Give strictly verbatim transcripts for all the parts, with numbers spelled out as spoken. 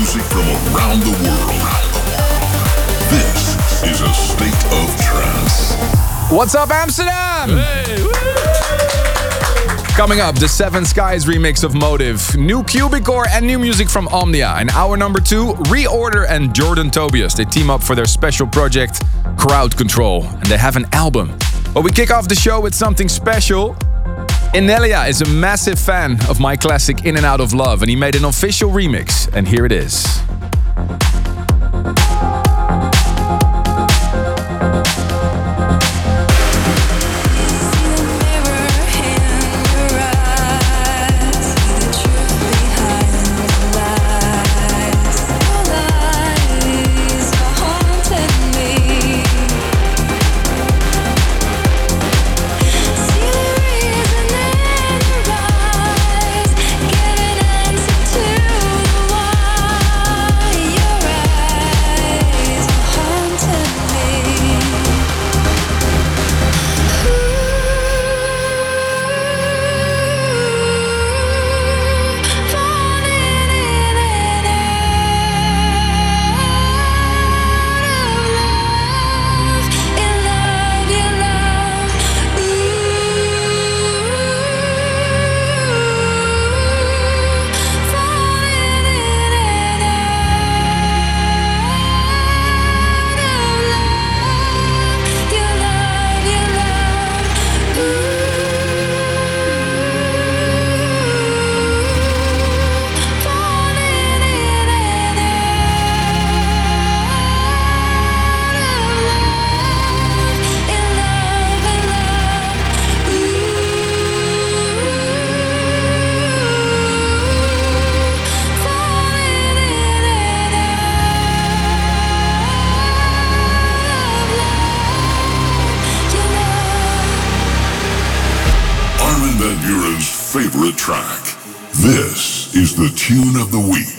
music from around the world. This is a state of trance. What's up, Amsterdam? Hey, Coming up, the Seven Skies remix of Motive, new Cubicore and new music from Omnia. In hour number two, Reorder and Jordan Tobias. They team up for their special project, Crowd Control, and they have an album. But we kick off the show with something special. Inelia is a massive fan of my classic In and Out of Love, and he made an official remix, and here it is. Favorite track. This is the tune of the week.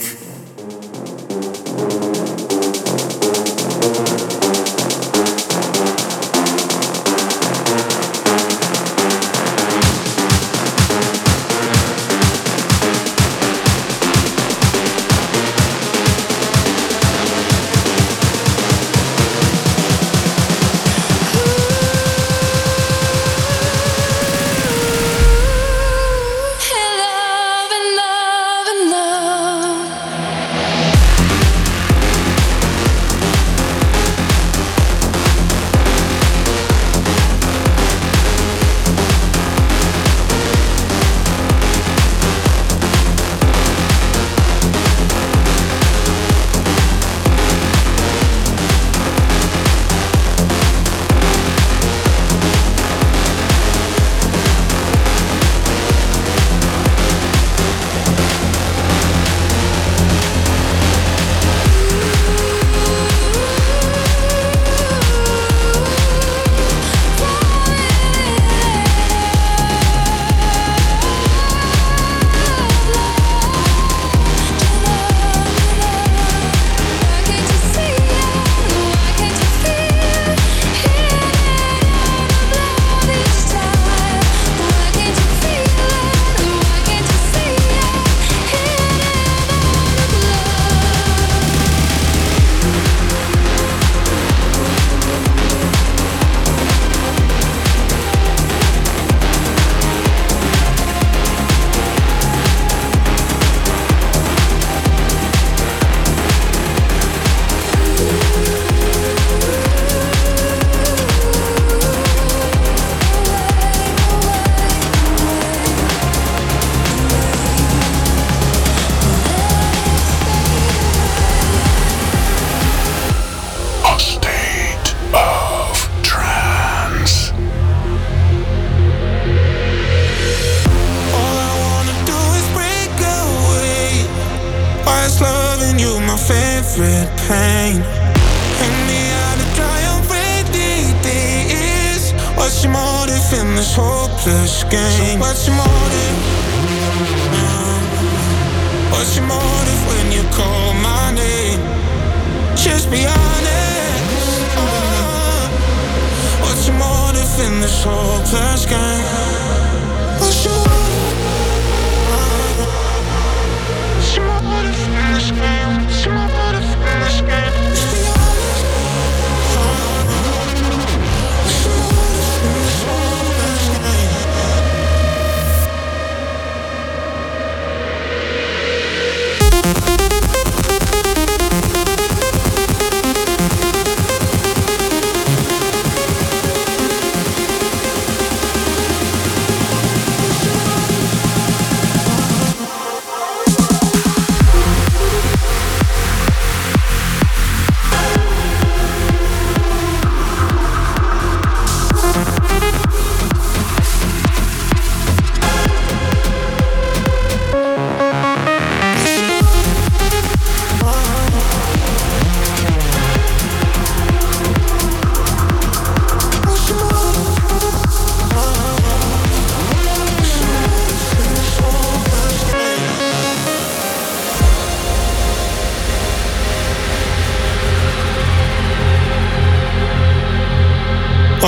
What's your motive in this game?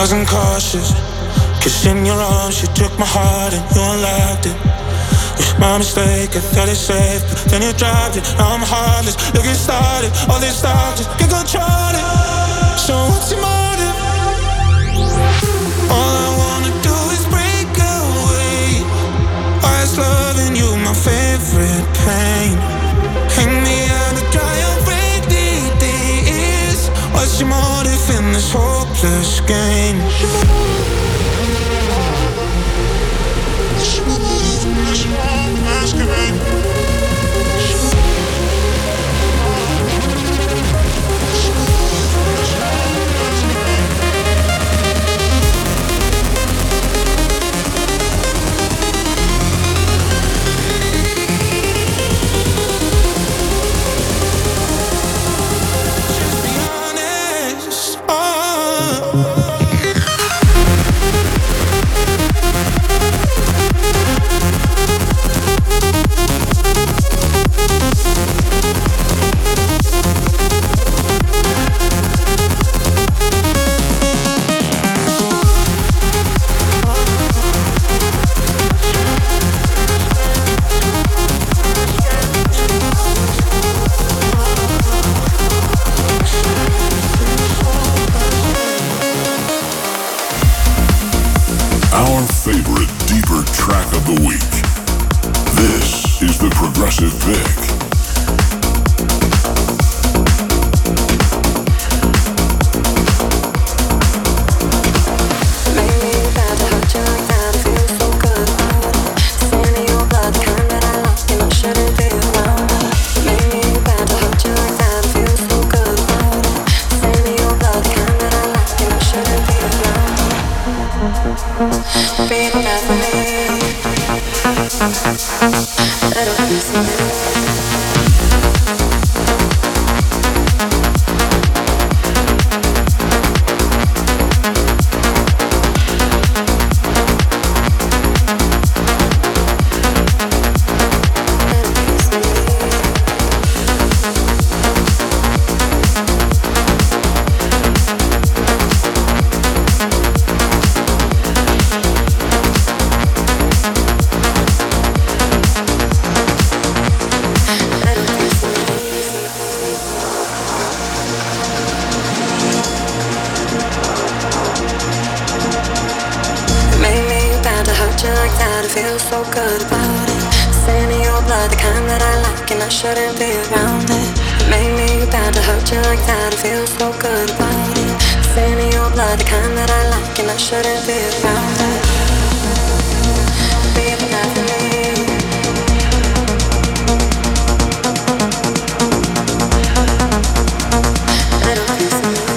wasn't cautious. Kissing your arms, you took my heart and you unlocked it. It's my mistake, I thought it safe, but then you dropped it. Now I'm heartless, look it started. All this stuff just get control it. So what's your motive? All I wanna do is break away. Why is loving you my favorite pain? Hang me out to dry on rainy days. What's your motive in this hopeless game? Our favorite deeper track of the week. This is the Progressive Pick. Shouldn't be around it. Made me bad to hurt you like that. It feels so good about it. Stain in your blood, the kind that I like, and I shouldn't be around it. Baby, not for me. I don't feel so good.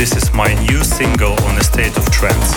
This is my new single on A State of Trance.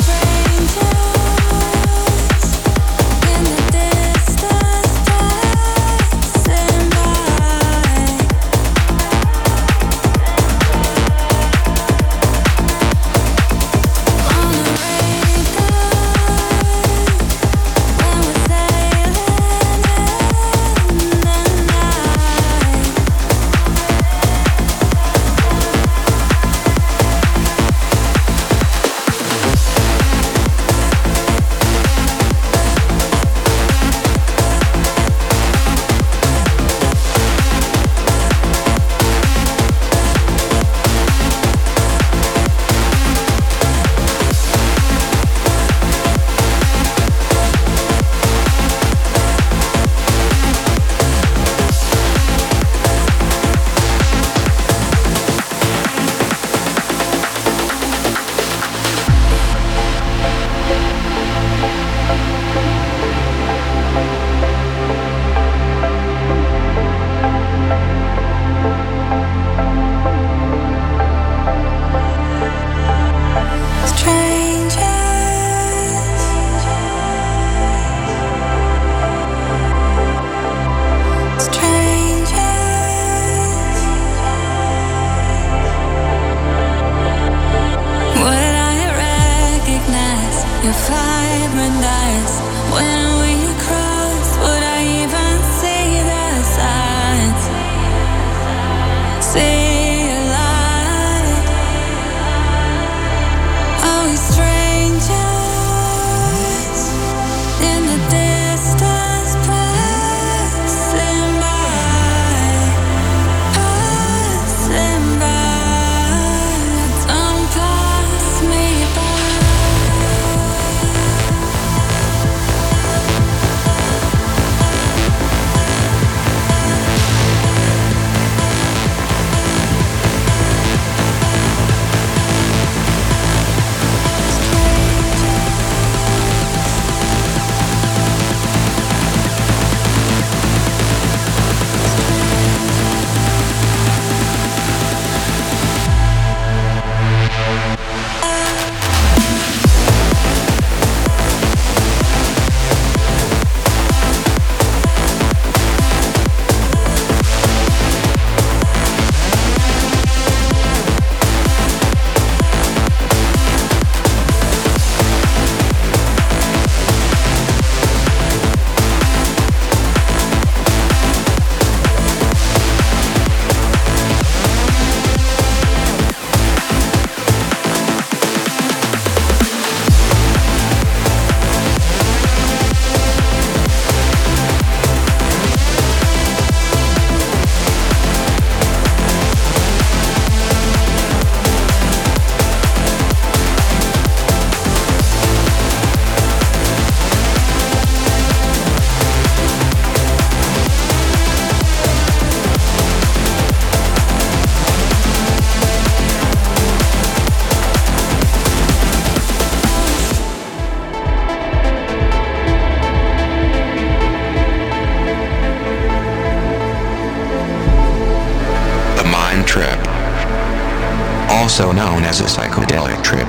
Also known as a psychedelic trip.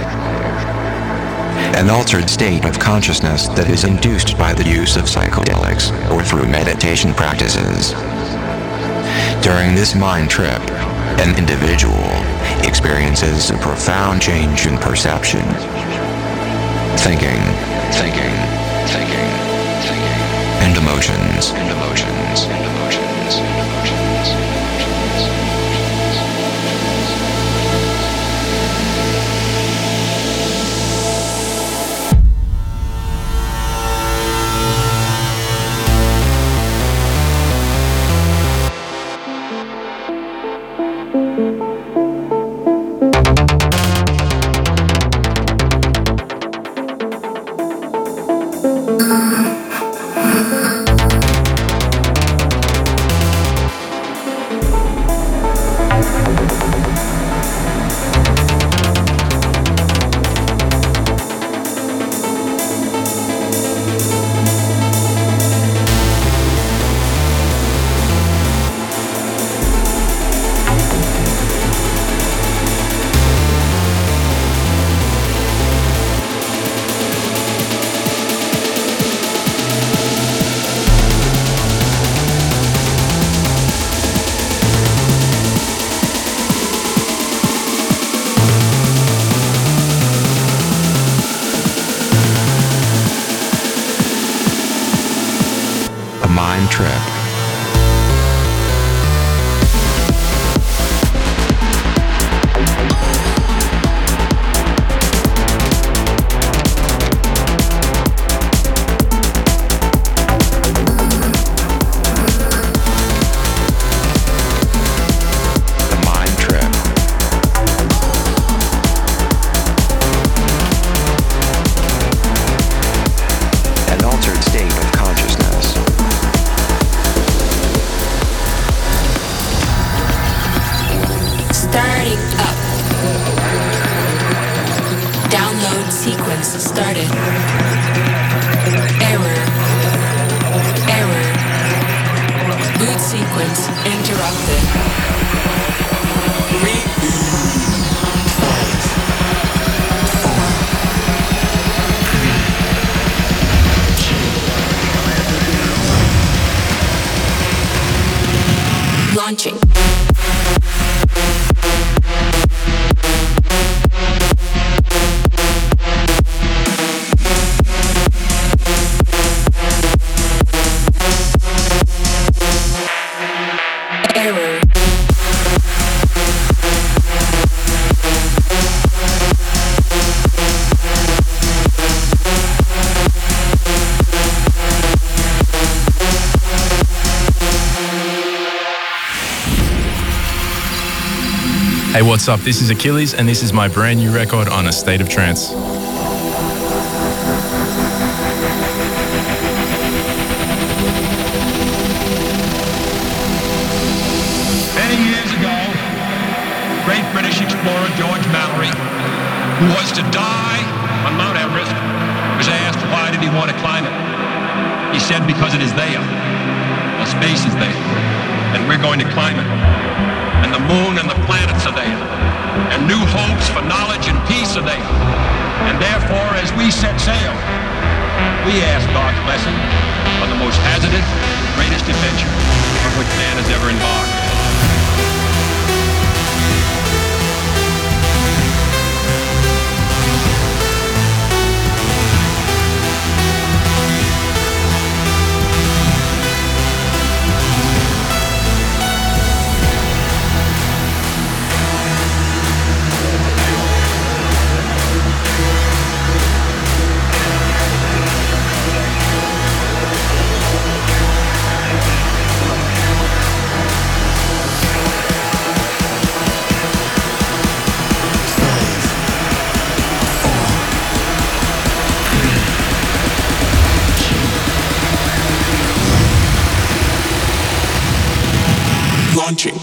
An altered state of consciousness that is induced by the use of psychedelics or through meditation practices. During this mind trip, an individual experiences a profound change in perception. Thinking, thinking, thinking, thinking, and emotions, and emotions, and emotions, and emotions. trip. Started. Error. Error. Boot sequence interrupted. Reboot. Launching. Hey, what's up? This is Achilles, and this is my brand new record on A State of Trance. Many years ago, great British explorer George Mallory, who was to die on Mount Everest, was asked why did he want to climb it. He said because it is there. The space is there, and we're going to climb it. And the moon and the planets are there. And new hopes for knowledge and peace are there. And therefore, as we set sail, we ask God's blessing on the most hazardous, greatest adventure on which man has ever embarked. Launching.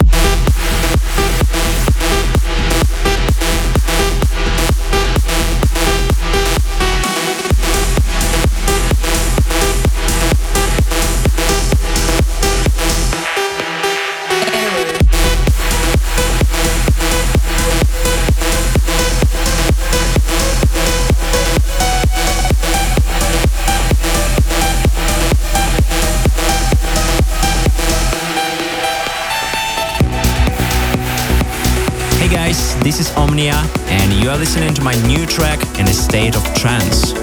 This is Omnia, and you are listening to my new track in A State of Trance.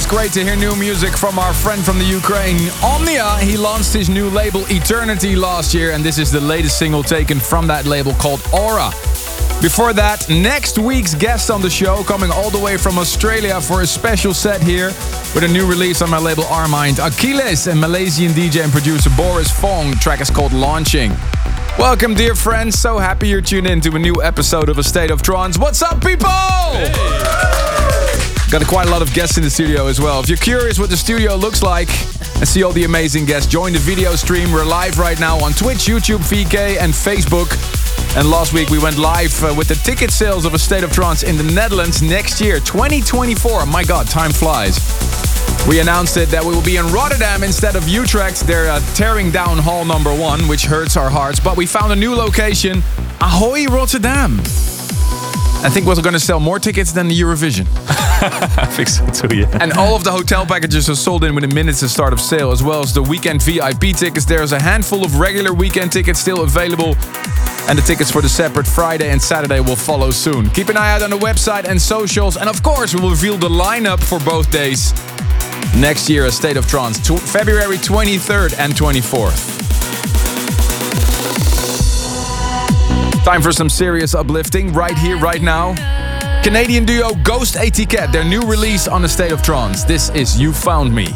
Always great to hear new music from our friend from the Ukraine, Omnia. He launched his new label Eternity last year, and this is the latest single taken from that label called Aura. Before that, next week's guest on the show, coming all the way from Australia for a special set here with a new release on my label Armind, Achilles, and Malaysian D J and producer Boris Fong. The track is called Launching. Welcome, dear friends. So happy you're tuned in to a new episode of A State of Trance. What's up, people? Hey. Got quite a lot of guests in the studio as well. If you're curious what the studio looks like and see all the amazing guests, join the video stream. We're live right now on Twitch, YouTube, V K, and Facebook. And last week we went live uh, with the ticket sales of A State of Trance in the Netherlands next year, twenty twenty-four. My God, time flies. We announced it that we will be in Rotterdam instead of Utrecht. They're uh, tearing down hall number one, which hurts our hearts. But we found a new location, Ahoy, Rotterdam. I think we're going to sell more tickets than the Eurovision. I think so too, yeah. And all of the hotel packages are sold in within minutes of start of sale, as well as the weekend V I P tickets. There's a handful of regular weekend tickets still available, and the tickets for the separate Friday and Saturday will follow soon. Keep an eye out on the website and socials, and of course we will reveal the lineup for both days next year, A State of Trance, February twenty-third and twenty-fourth. Time for some serious uplifting right here, right now. Canadian duo Ghost Etiquette, their new release on A State of Trance. This is You Found Me.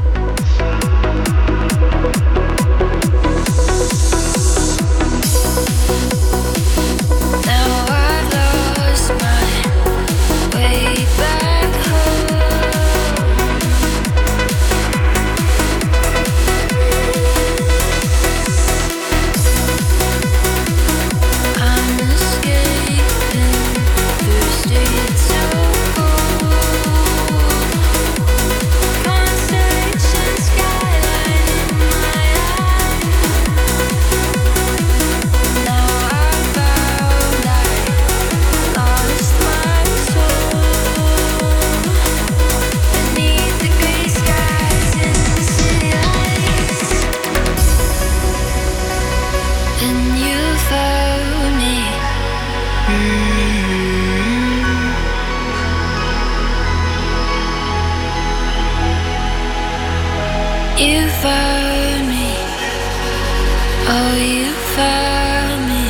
You found me. Oh, you found me.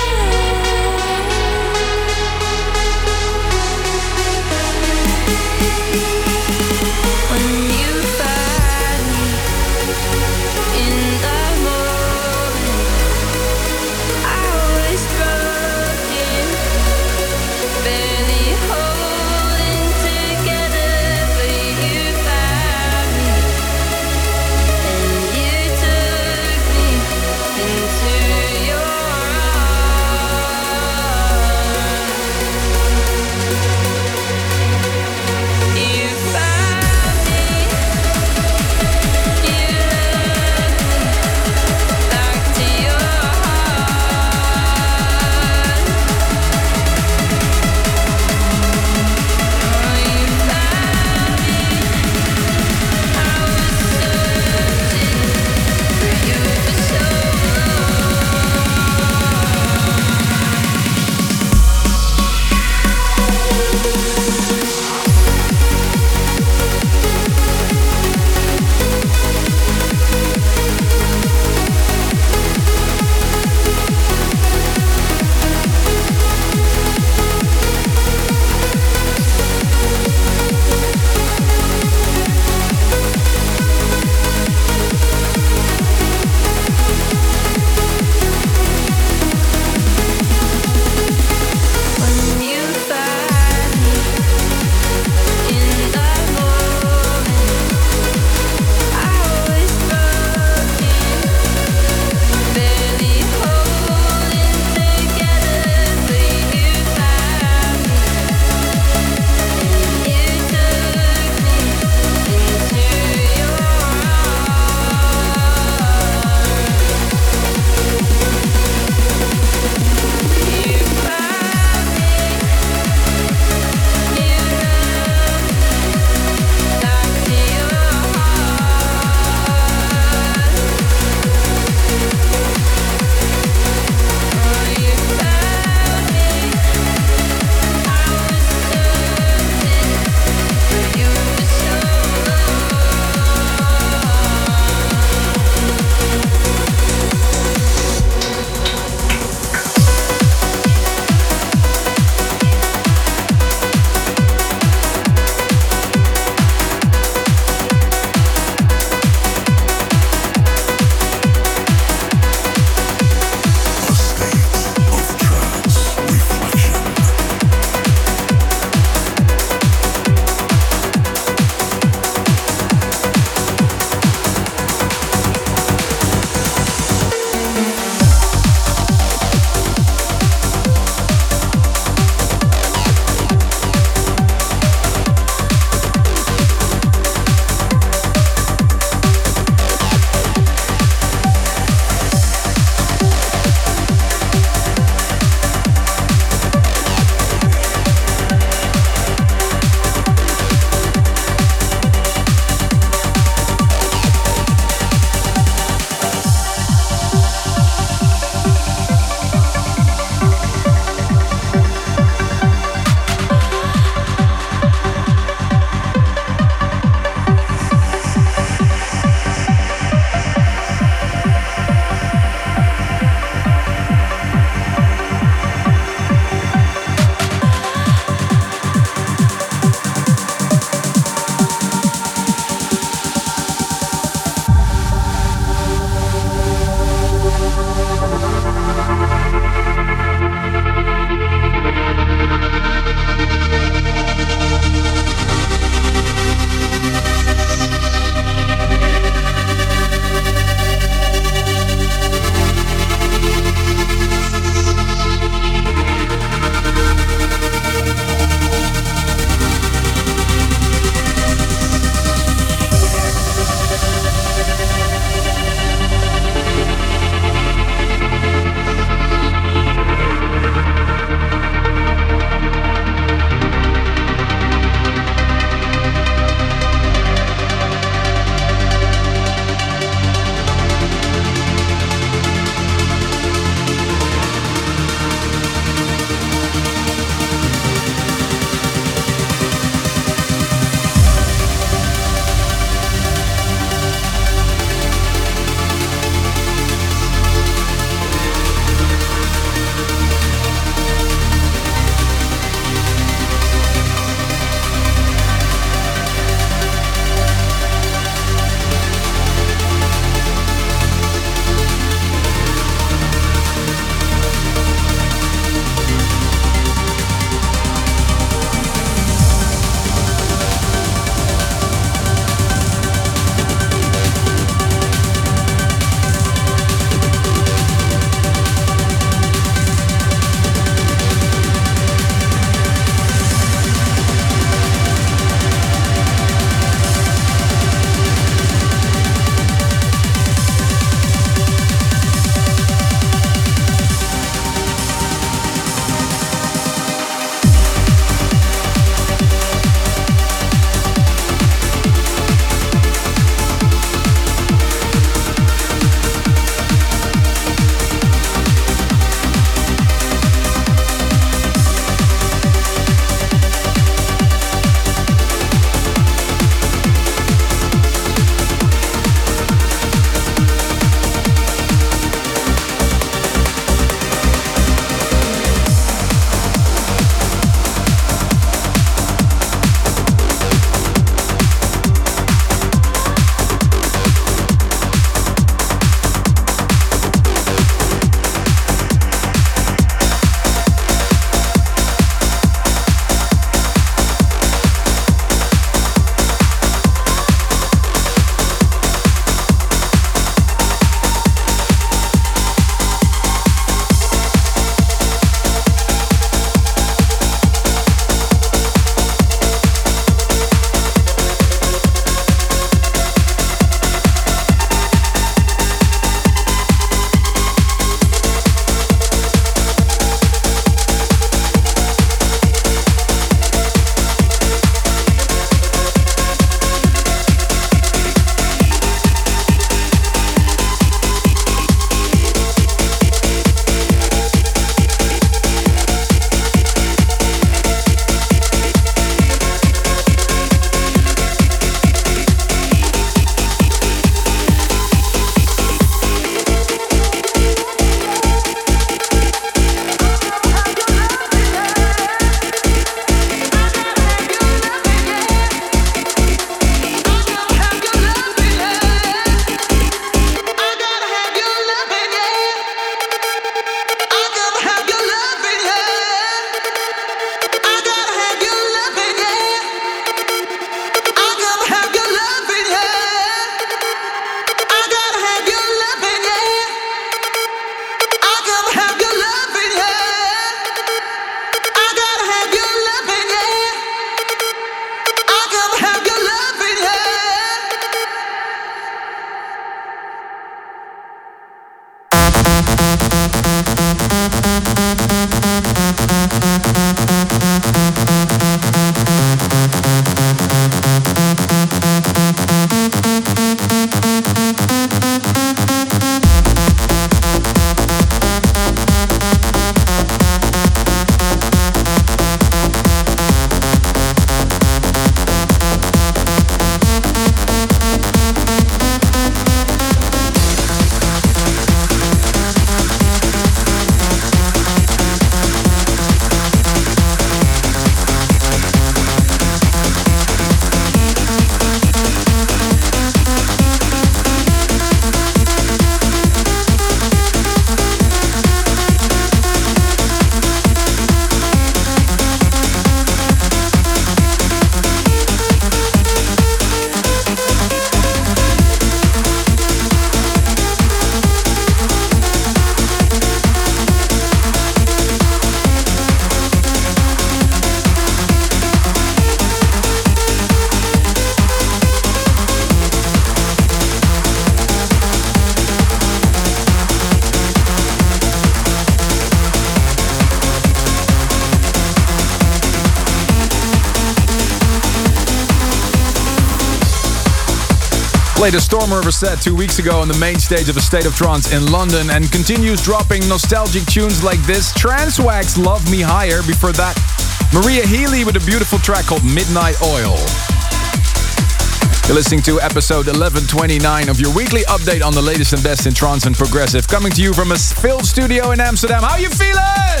Played a Storm River set two weeks ago on the main stage of A State of Trance in London and continues dropping nostalgic tunes like this. Transwax Love Me Higher. Before that, Maria Healy with a beautiful track called Midnight Oil. You're listening to episode eleven twenty-nine of your weekly update on the latest and best in trance and progressive. Coming to you from a filled studio in Amsterdam. How you feeling?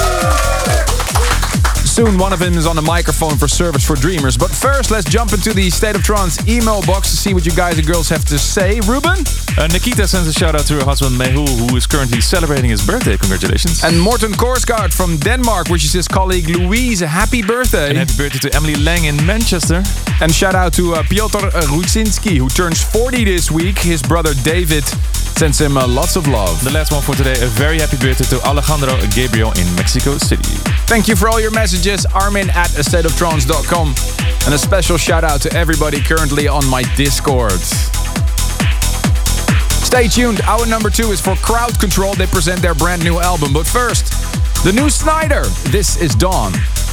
Soon one of them is on the microphone for Service for Dreamers. But first, let's jump into the State of Trance email box to see what you guys and girls have to say. Ruben? Uh, Nikita sends a shout out to her husband Mehul, who is currently celebrating his birthday. Congratulations. And Morten Korsgaard from Denmark wishes his colleague Louise a happy birthday. And happy birthday to Emily Lang in Manchester. And shout out to uh, Piotr Rudzinski, who turns forty this week. His brother David sends him uh, lots of love. The last one for today, a very happy birthday to Alejandro Gabriel in Mexico City. Thank you for all your messages. Armin at a state of trance dot com. And a special shout out to everybody currently on my Discord. Stay tuned. Our number two is for Crowd Control. They present their brand new album. But first, the new Snyder. This is Dawn.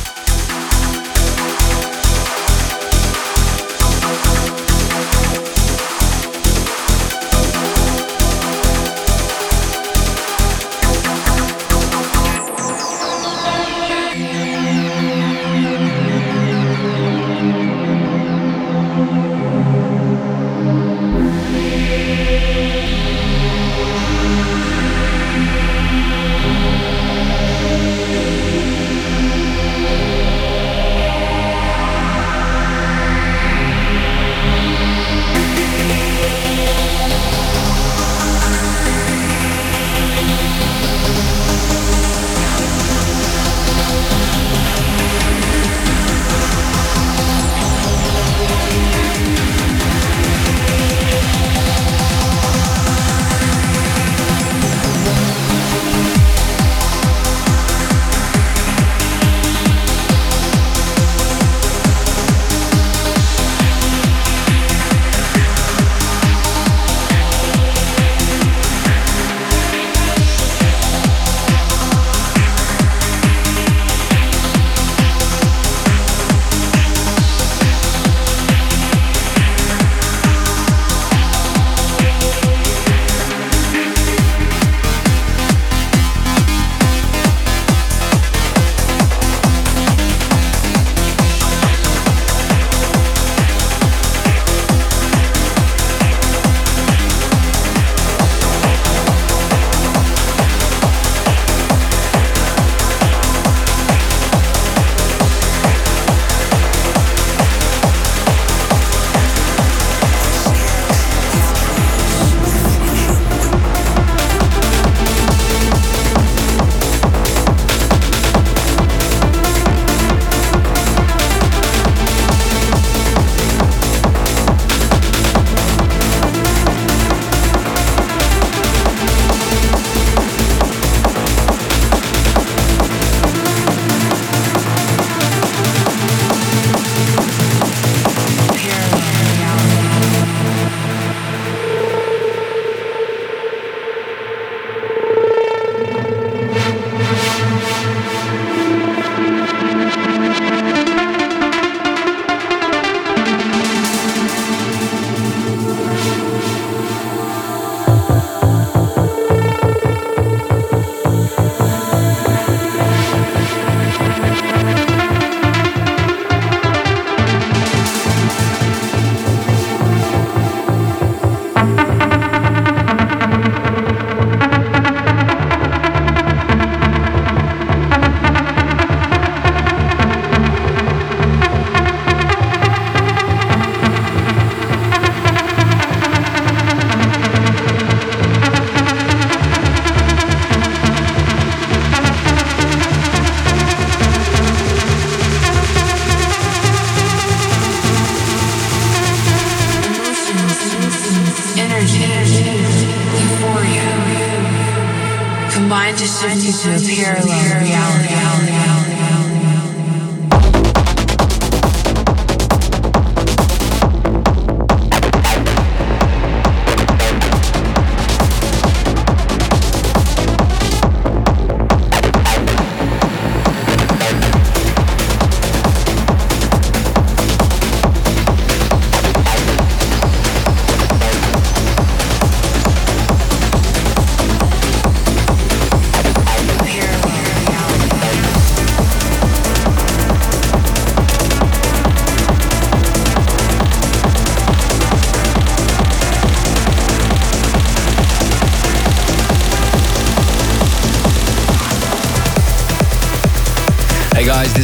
Combined to shift you to a parallel reality.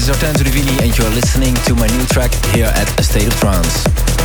is Artento Divini and you're listening to my new track here at A State of Trance.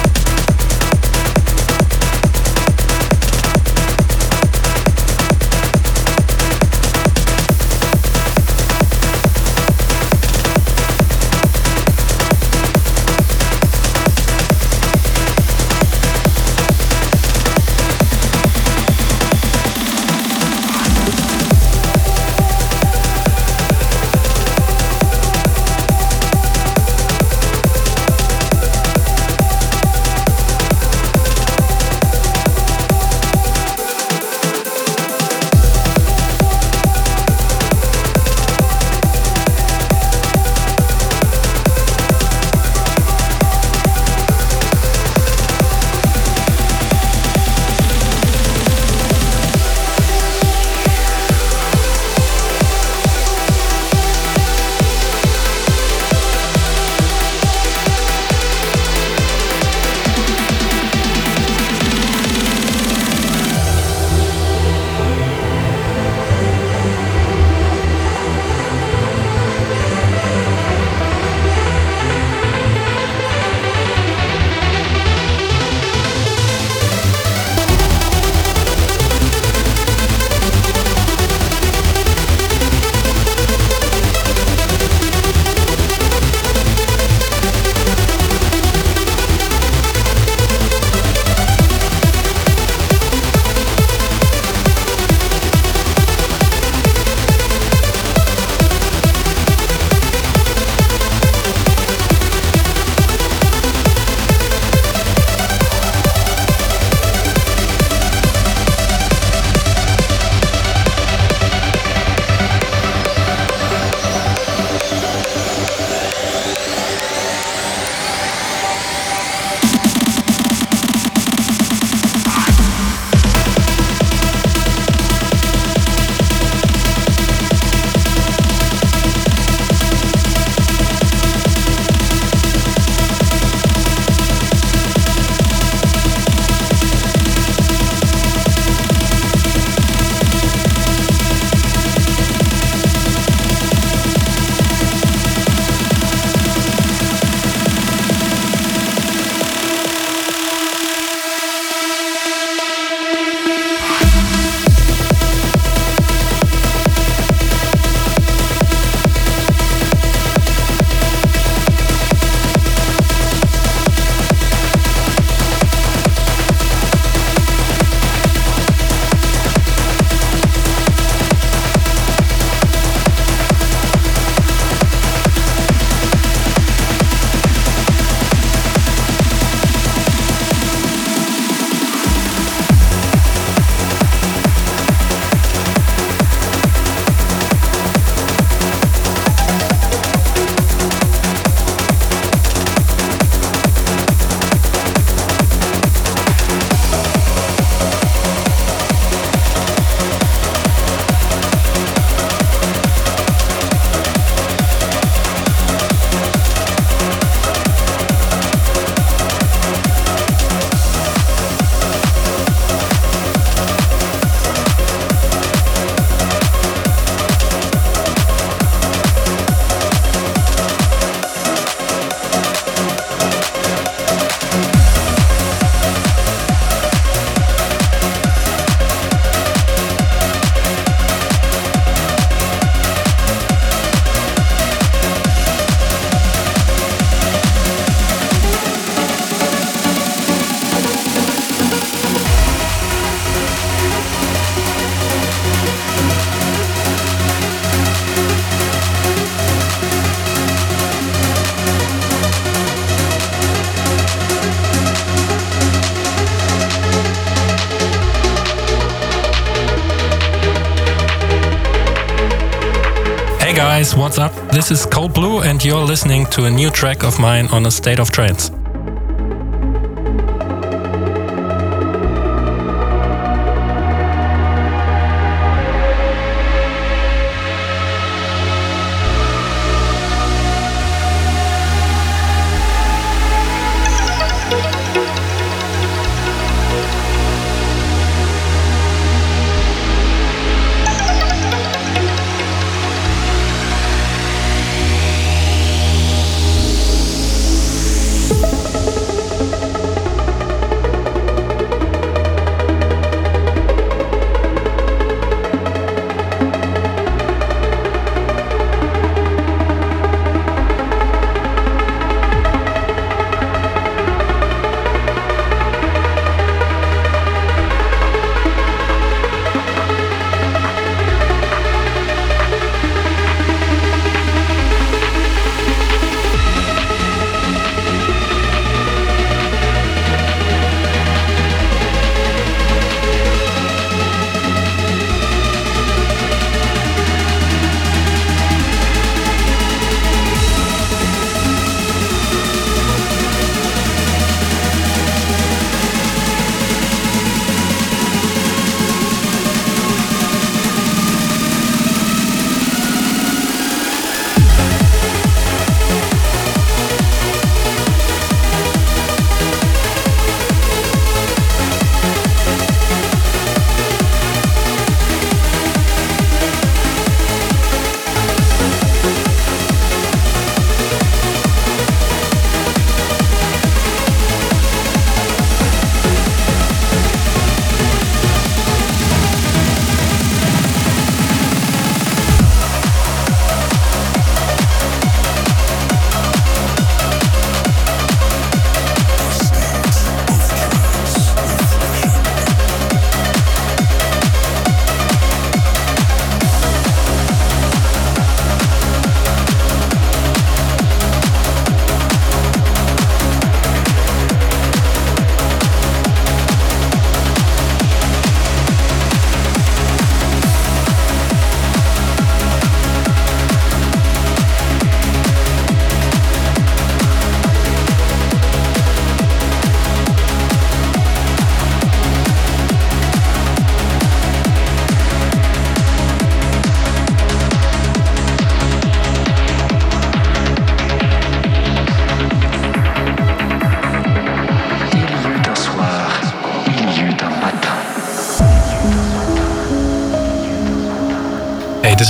Hey guys, what's up? This is Cold Blue and you're listening to a new track of mine on A State of Trance.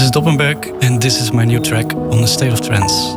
is Doppenberg, and this is my new track on the State of Trance.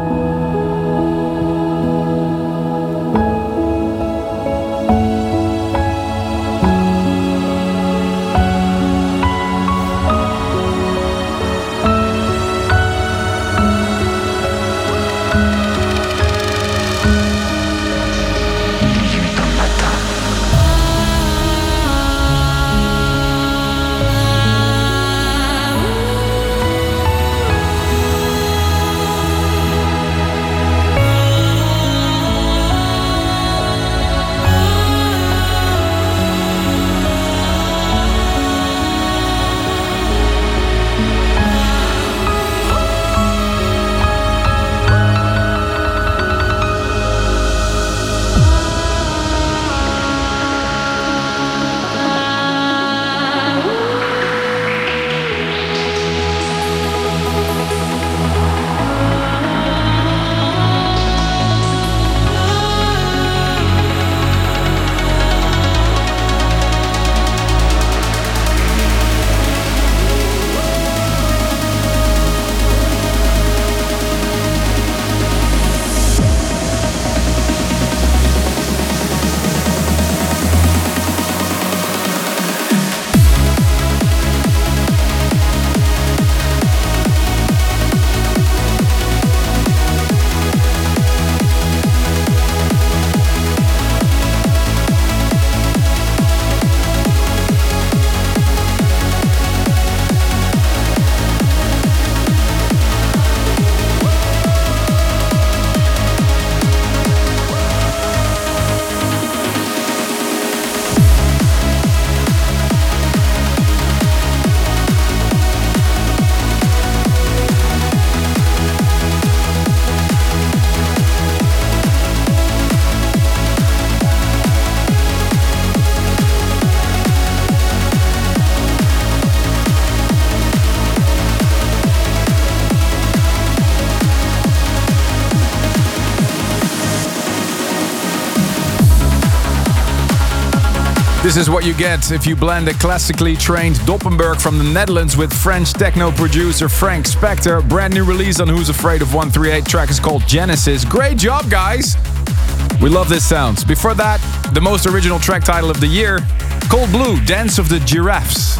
This is what you get if you blend a classically trained Doppenberg from the Netherlands with French techno producer Frank Spector. Brand new release on Who's Afraid of one thirty-eight. Track is called Genesis. Great job, guys! We love this sound. Before that, the most original track title of the year, Cold Blue, Dance of the Giraffes.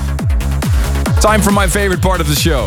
Time for my favorite part of the show.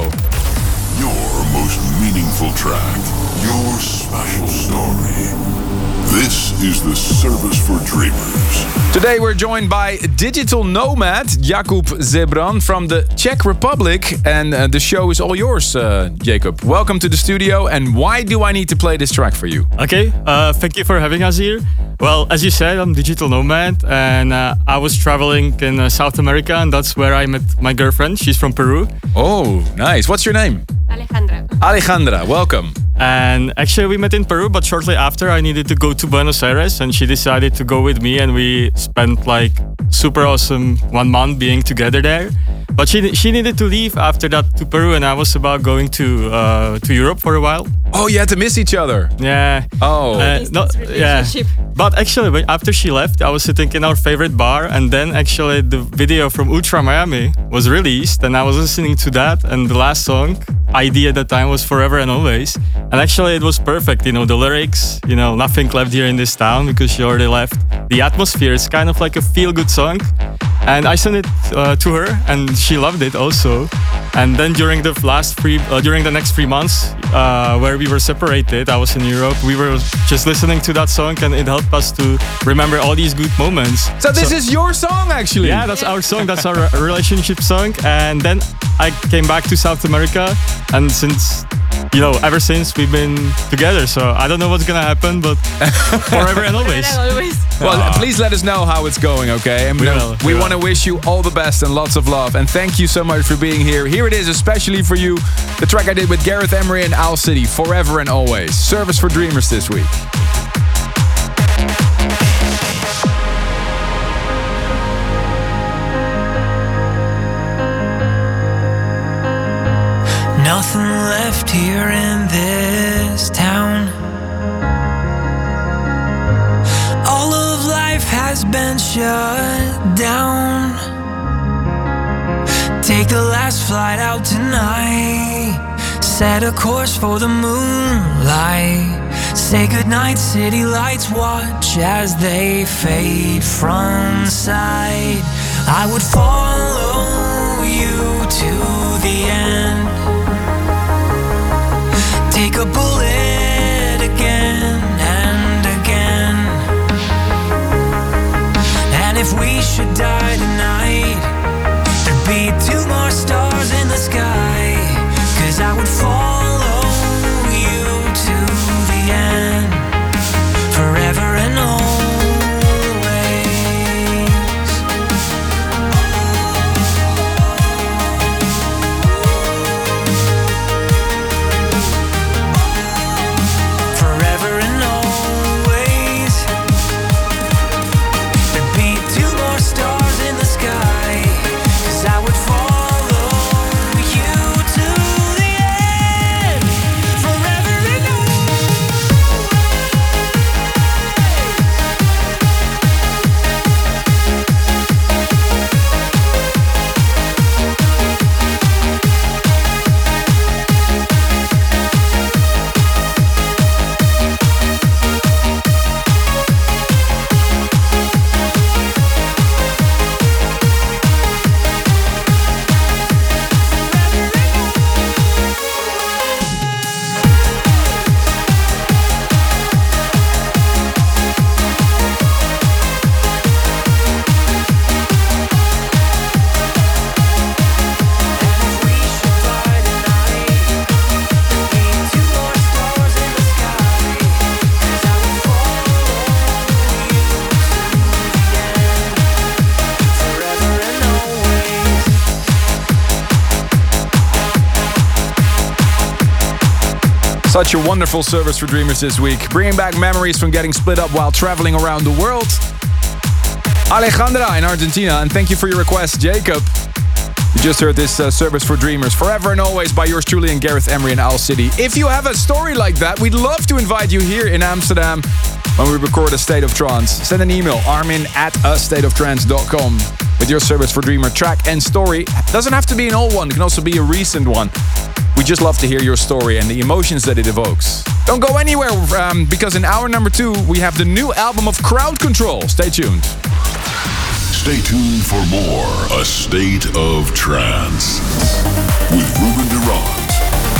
Your most meaningful track. Your special story. This is the Service for Dreamers. Today we're joined by digital nomad Jakub Zebran from the Czech Republic, and uh, the show is all yours, uh, Jacob. Welcome to the studio, and why do I need to play this track for you? Okay, uh, thank you for having us here. Well, as you said, I'm digital nomad, and uh, I was traveling in uh, South America, and that's where I met my girlfriend. She's from Peru. Oh, nice. What's your name? Alejandra. Alejandra, welcome. And actually we met in Peru, but shortly after I needed to go to Buenos Aires, and she decided to go with me, and we spent like super awesome one month being together there. But she she needed to leave after that to Peru, and I was about going to uh, to Europe for a while. Oh, you had to miss each other. Yeah. Oh. Uh, not, yeah. But actually, after she left, I was sitting in our favorite bar, and then actually the video from Ultra Miami was released, and I was listening to that, and the last song, idea at the time, was Forever and Always. And actually it was perfect, you know, the lyrics, you know, nothing left here in this town because she already left. The atmosphere is kind of like a feel-good song. And I sent it uh, to her, and she loved it also. And then during the last three, uh, during the next three months, uh, where we were separated, I was in Europe. We were just listening to that song, and it helped us to remember all these good moments. So this so, is your song, actually. Yeah, that's our song. That's our relationship song. And then I came back to South America, and since, you know, ever since we've been together. So I don't know what's gonna happen, but forever and always. Well, uh, please let us know how it's going, okay? And we will, we, we want to wish you all the best and lots of love. And thank you so much for being here. Here it is, especially for you, the track I did with Gareth Emery and Owl City, Forever and Always. Service for Dreamers this week. Nothing left here in this town. All of life has been shut down. Damn. Take the last flight out tonight. Set a course for the moonlight. Say goodnight, city lights. Watch as they fade from sight. I would follow you to the end. Take a bullet again and again. And if we should die tonight, there'd be two more stars in the sky. 'Cause I would follow you to the end, forever and always. Forever and always. There'd be two more stars in the sky. 'Cause I would follow you to the end, forever and Such a wonderful service for Dreamers this week, bringing back memories from getting split up while traveling around the world. Alejandra in Argentina, and thank you for your request, Jacob. You just heard this uh, service for Dreamers, Forever and Always by yours truly and Gareth Emery in Owl City. If you have a story like that, we'd love to invite you here in Amsterdam when we record A State of Trance. Send an email, armin at a state of trance dot com, with your service for Dreamer track and story. Doesn't have to be an old one, it can also be a recent one. We just love to hear your story and the emotions that it evokes. Don't go anywhere, um, because in hour number two, we have the new album of Crowd Control. Stay tuned. Stay tuned for more A State of Trance with Ruben Durant.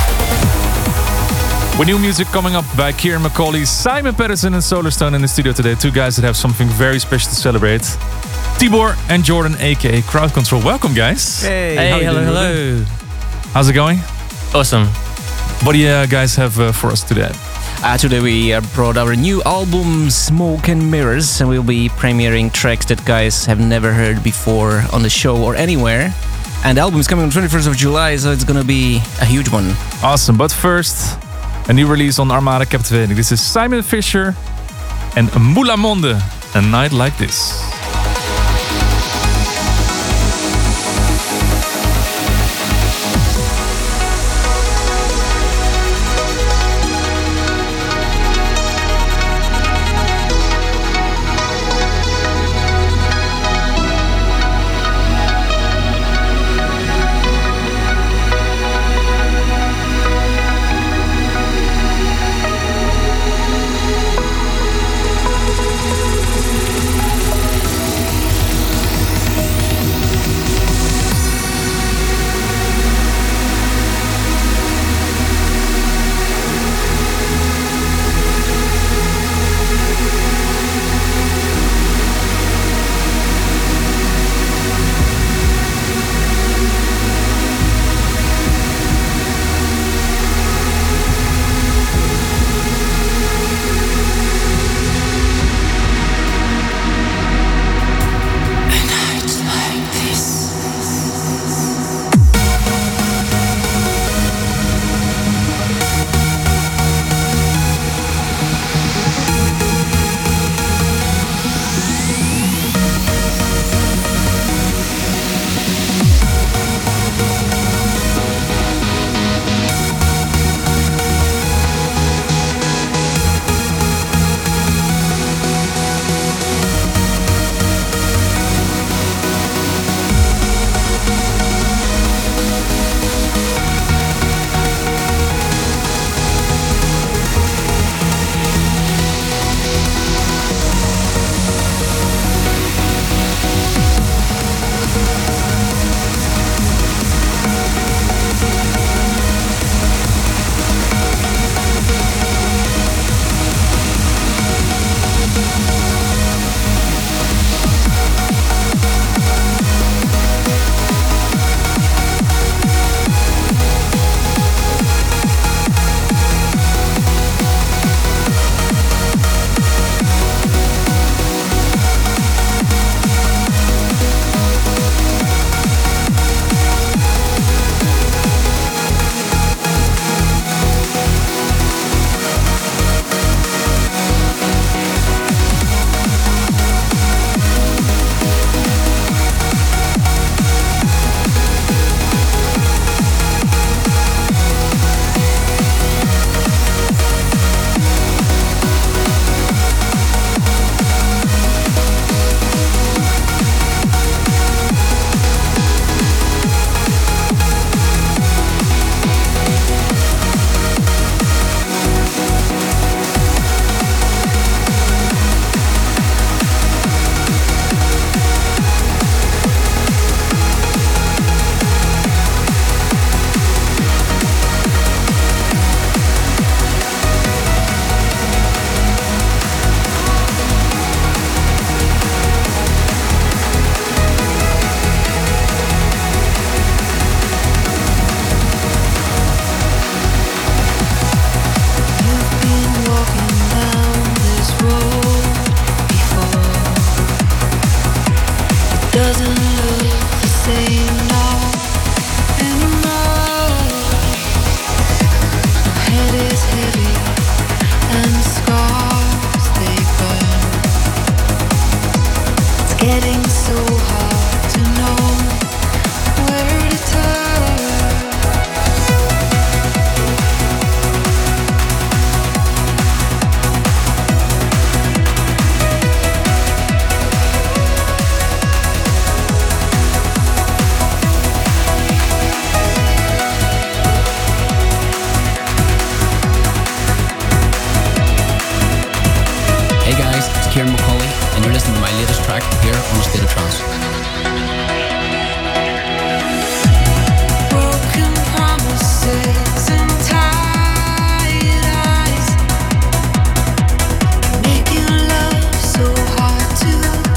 With new music coming up by Kieran McCauley, Simon Patterson and Solarstone in the studio today. Two guys that have something very special to celebrate. Tibor and Jordan, aka Crowd Control. Welcome, guys. Hey, hey hello, hello. How's it going? Awesome. What do you uh, guys have uh, for us today? Uh, today we uh, brought our new album Smoke and Mirrors, and we'll be premiering tracks that guys have never heard before on the show or anywhere. And the album is coming on twenty-first of July, so it's gonna be a huge one. Awesome, but first, a new release on Armada Captivating. This is Simon Fisher and Moula Monde, A Night Like This. Kieran McCauley, and you're listening to my latest track here on A State of Trance. Broken promises and tired eyes, making love so hard to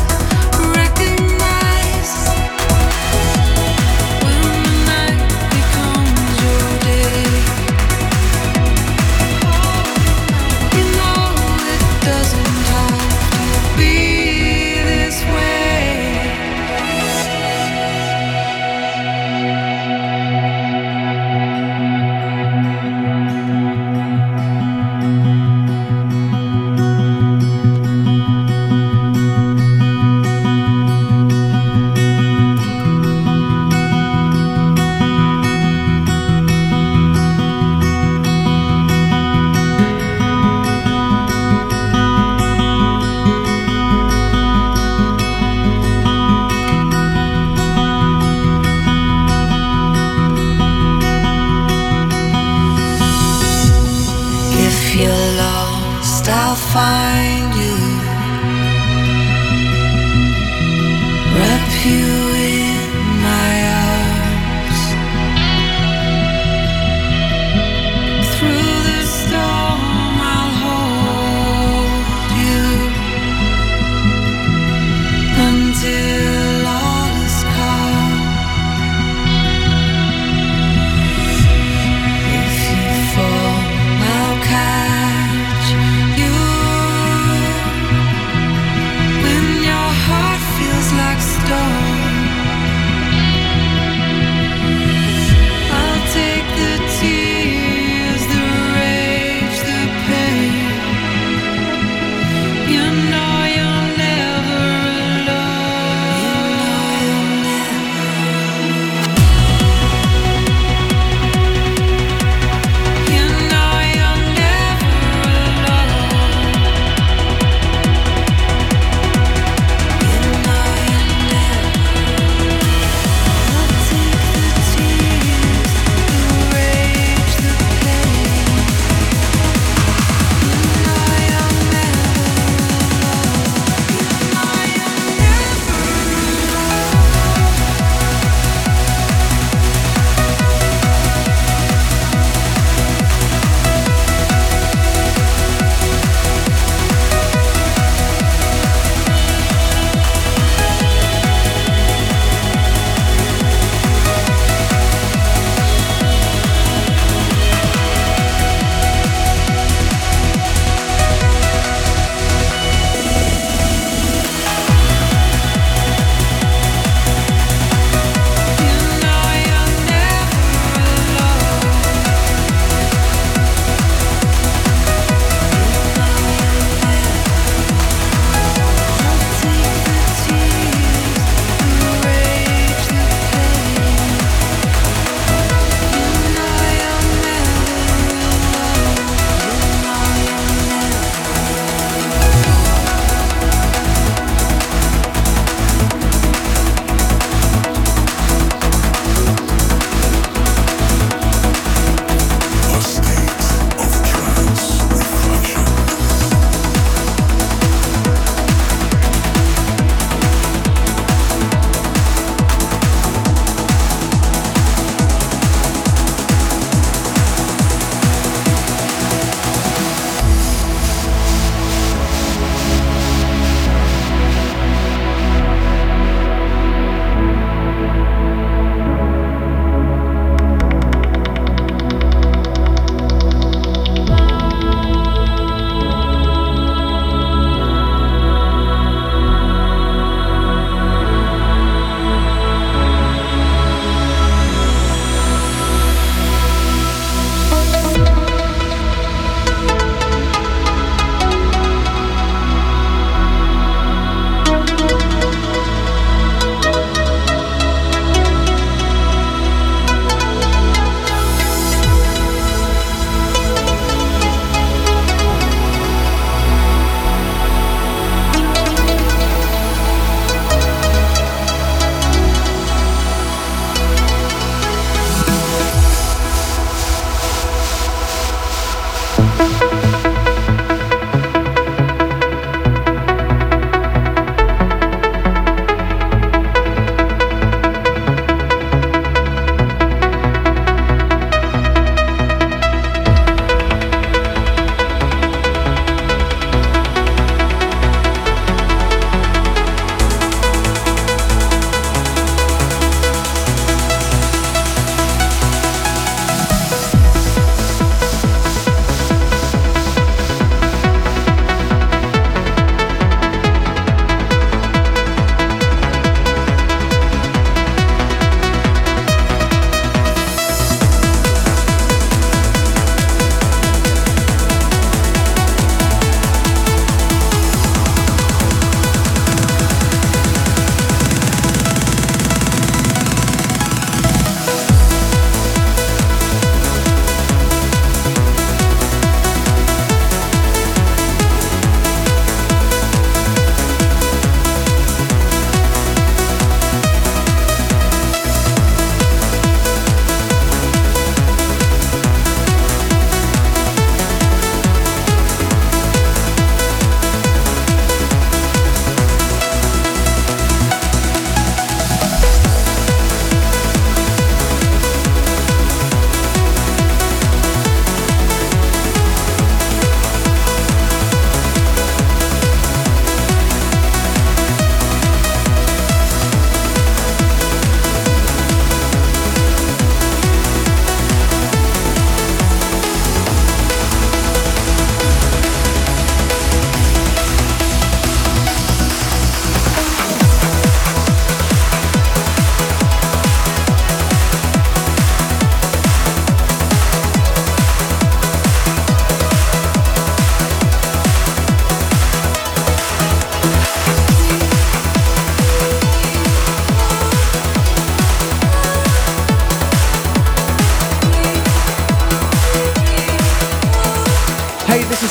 recognize. When the night becomes your day, you know it doesn't have to be this way. If you're lost, I'll find you, wrap you in my arms. Through the storm, I'll hold you until all is calm. If you fall, I'll catch you. When your heart feels like stone,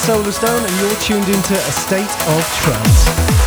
Solarstone, and you're tuned into A State of Trance.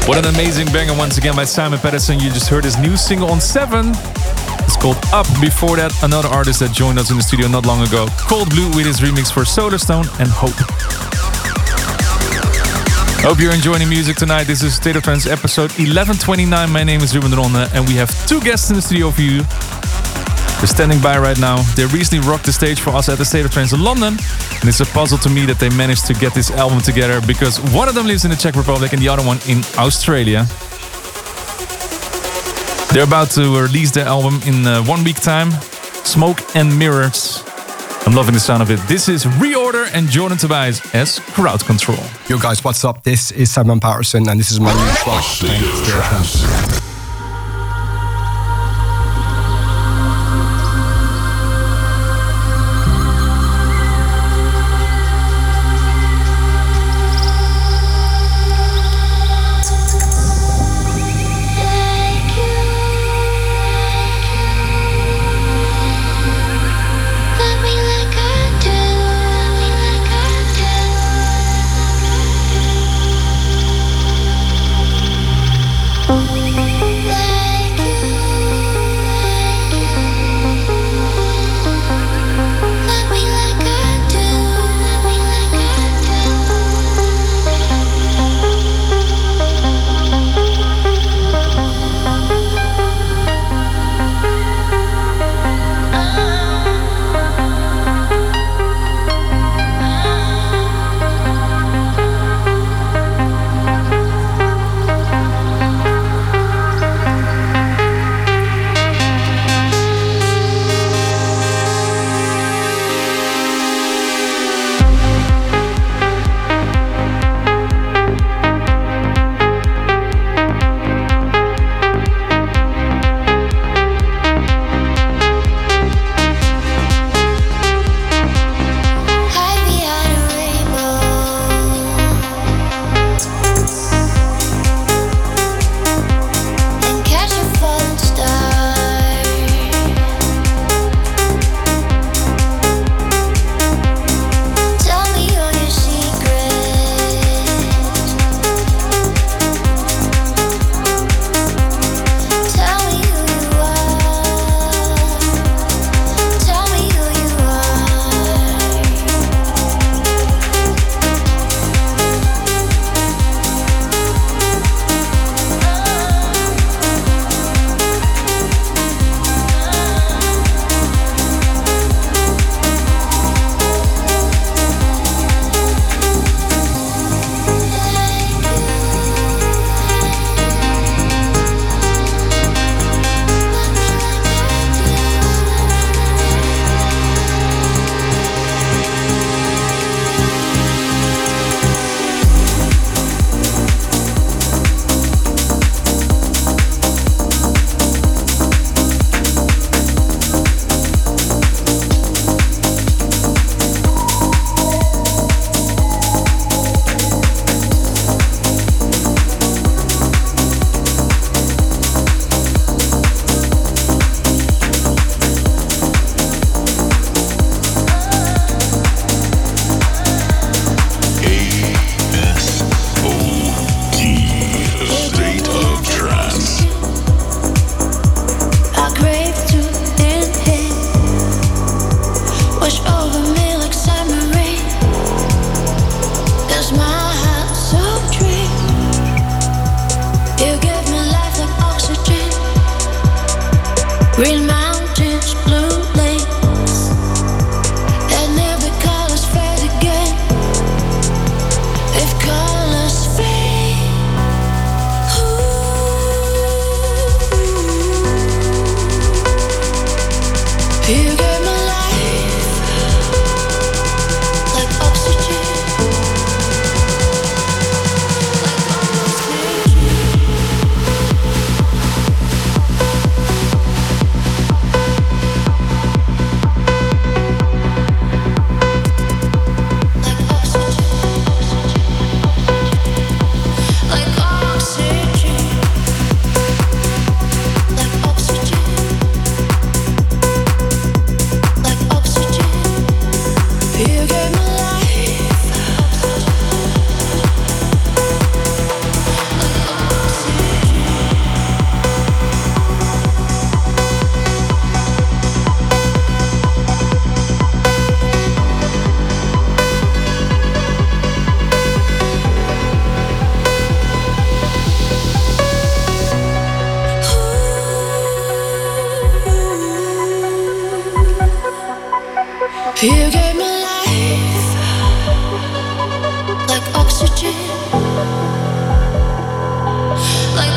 What an amazing banger once again by Simon Patterson. You just heard his new single on Seven. It's called Up. Before that, another artist that joined us in the studio not long ago, Cold Blue, with his remix for Solarstone and Hope. Hope you're enjoying the music tonight. This is State of Trance episode eleven twenty-nine. My name is Ruben Ronde and we have two guests in the studio for you. They're standing by right now. They recently rocked the stage for us at the State of Trance in London. And it's a puzzle to me that they managed to get this album together, because one of them lives in the Czech Republic and the other one in Australia. They're about to release their album in uh, one week time. Smoke and Mirrors. I'm loving the sound of it. This is Reorder and Jordan Tobias as Crowd Control. Yo guys, what's up? This is Simon Patterson and this is my new track. State of Trance. Thank you. You gave me life like oxygen, like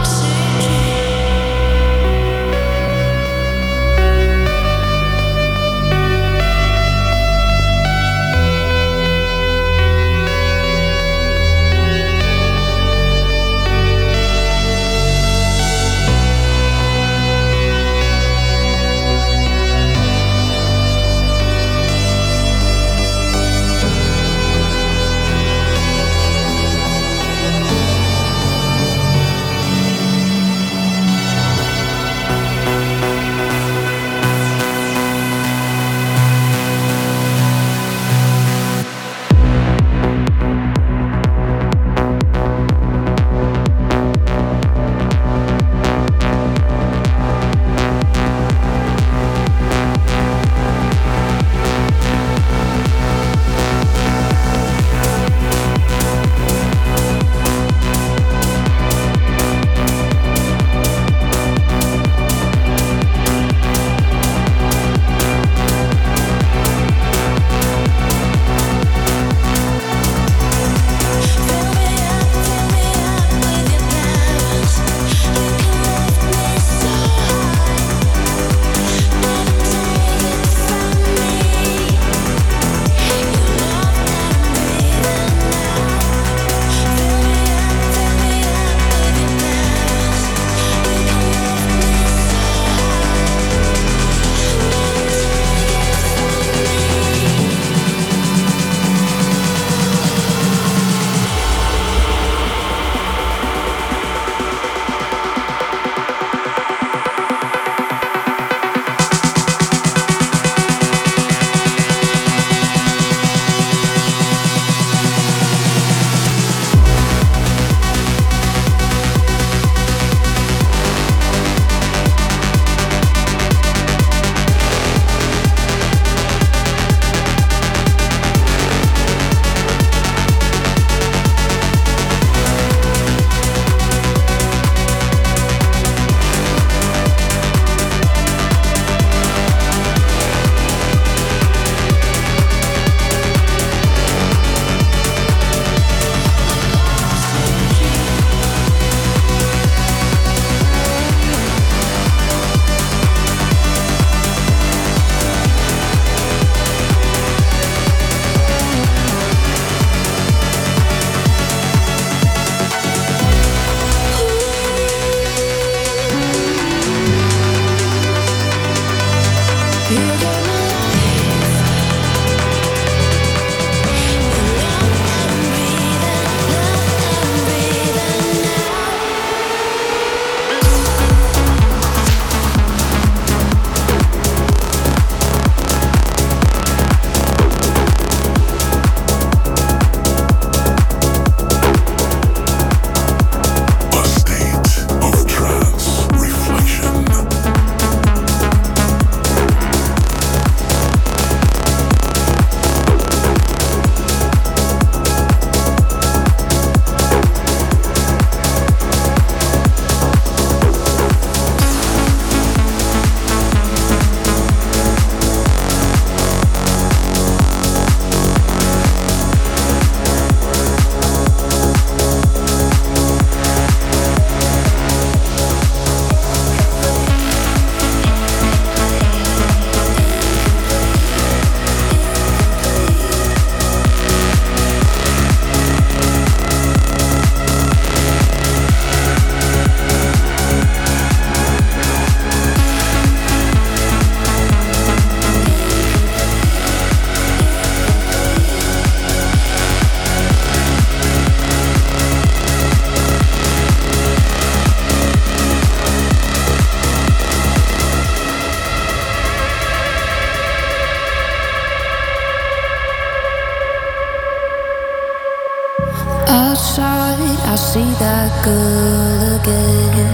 see that girl again,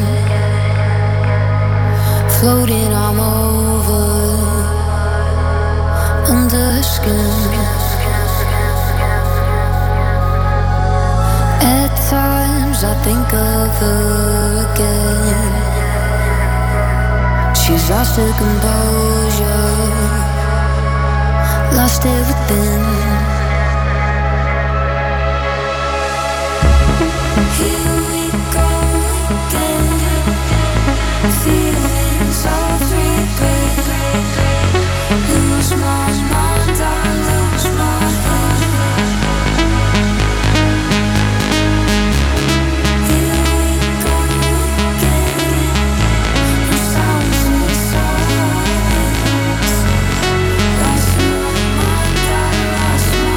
floating all over under her skin. At times I think of her again. She's lost her composure, lost it within. Here we go again, feelings of regret. Lose my mind, I lose my head. Here we go again, from sounds to silence. Lost my mind, I lost my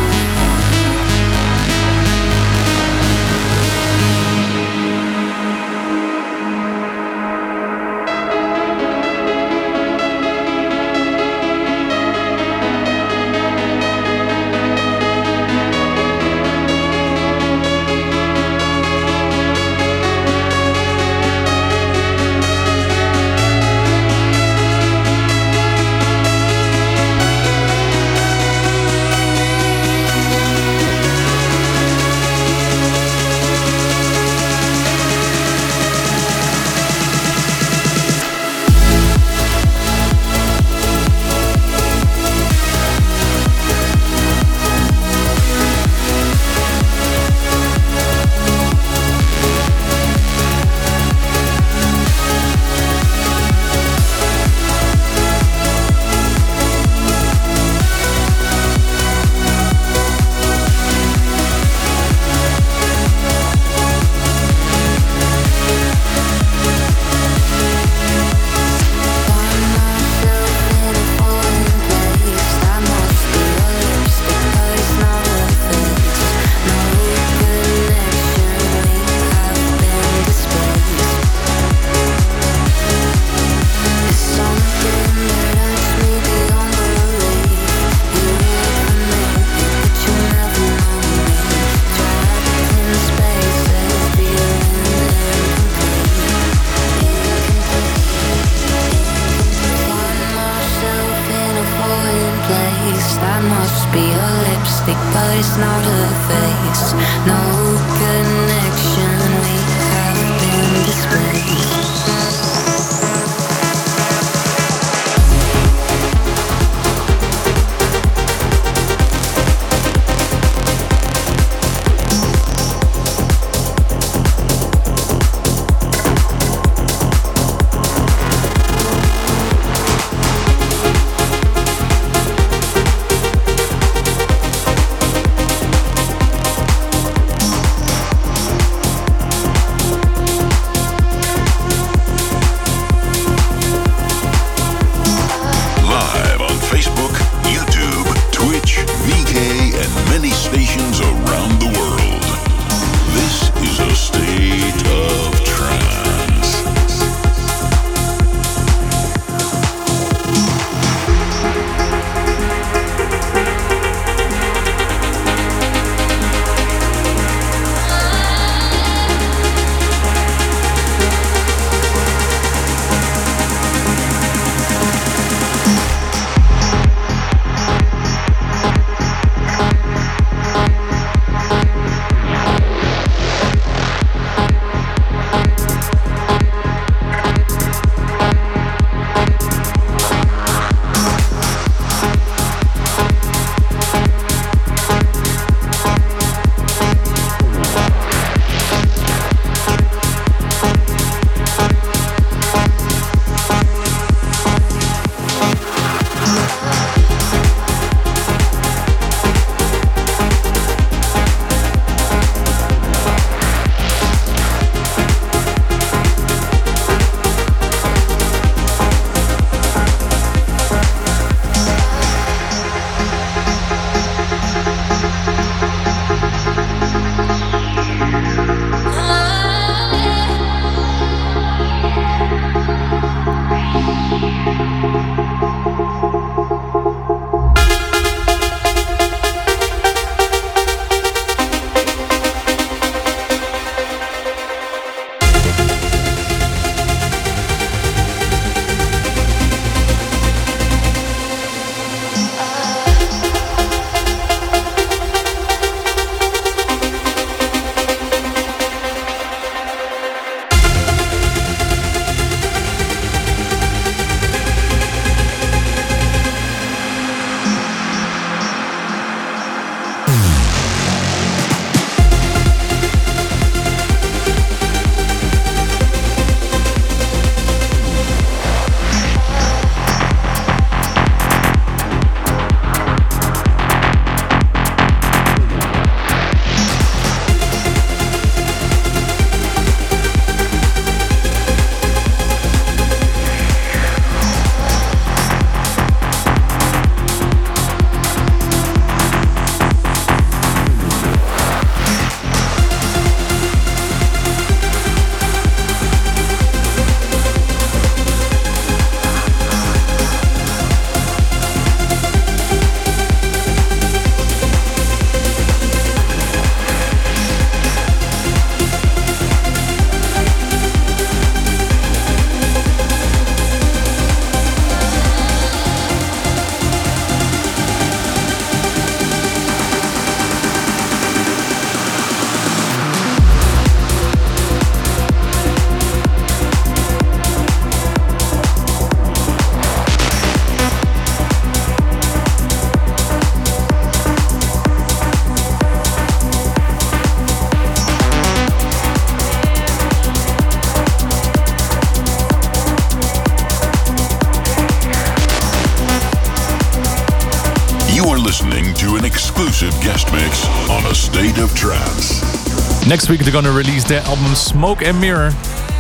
guest mix on A State of Trance. Next week they're gonna release their album Smoke and Mirror.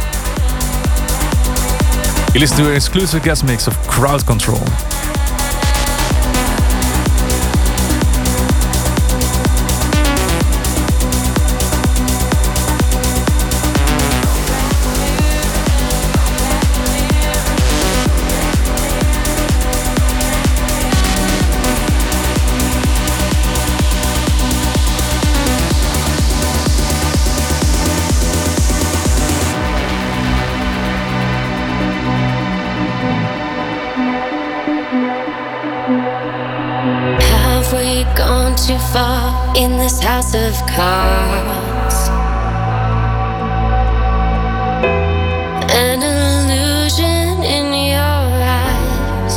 You listen to an exclusive guest mix of Crowd Control. Too far in this house of cards. An illusion in your eyes.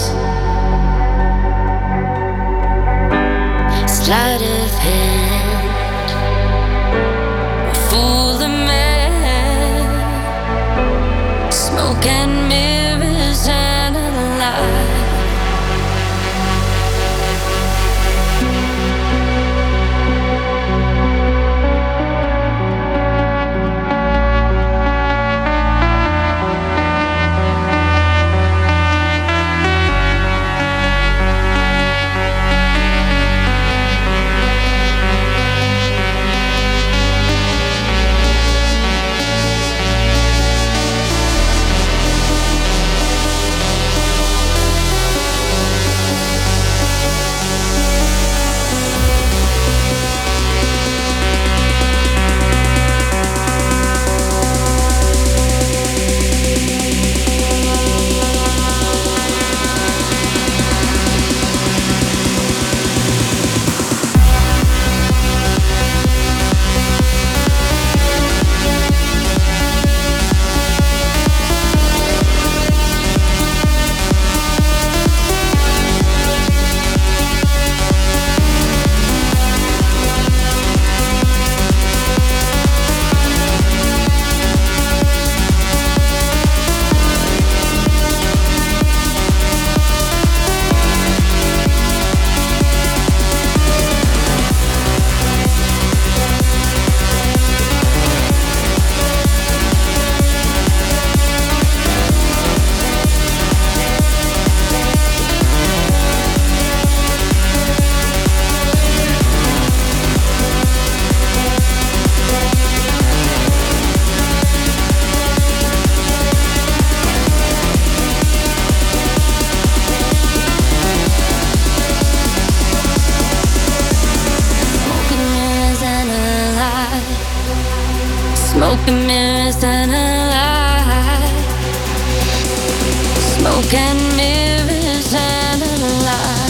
Sleight of hand. Fool the man. Smoke and mirrors and a lie. Smoke and mirrors and a lie. Smoke and mirrors and a lie.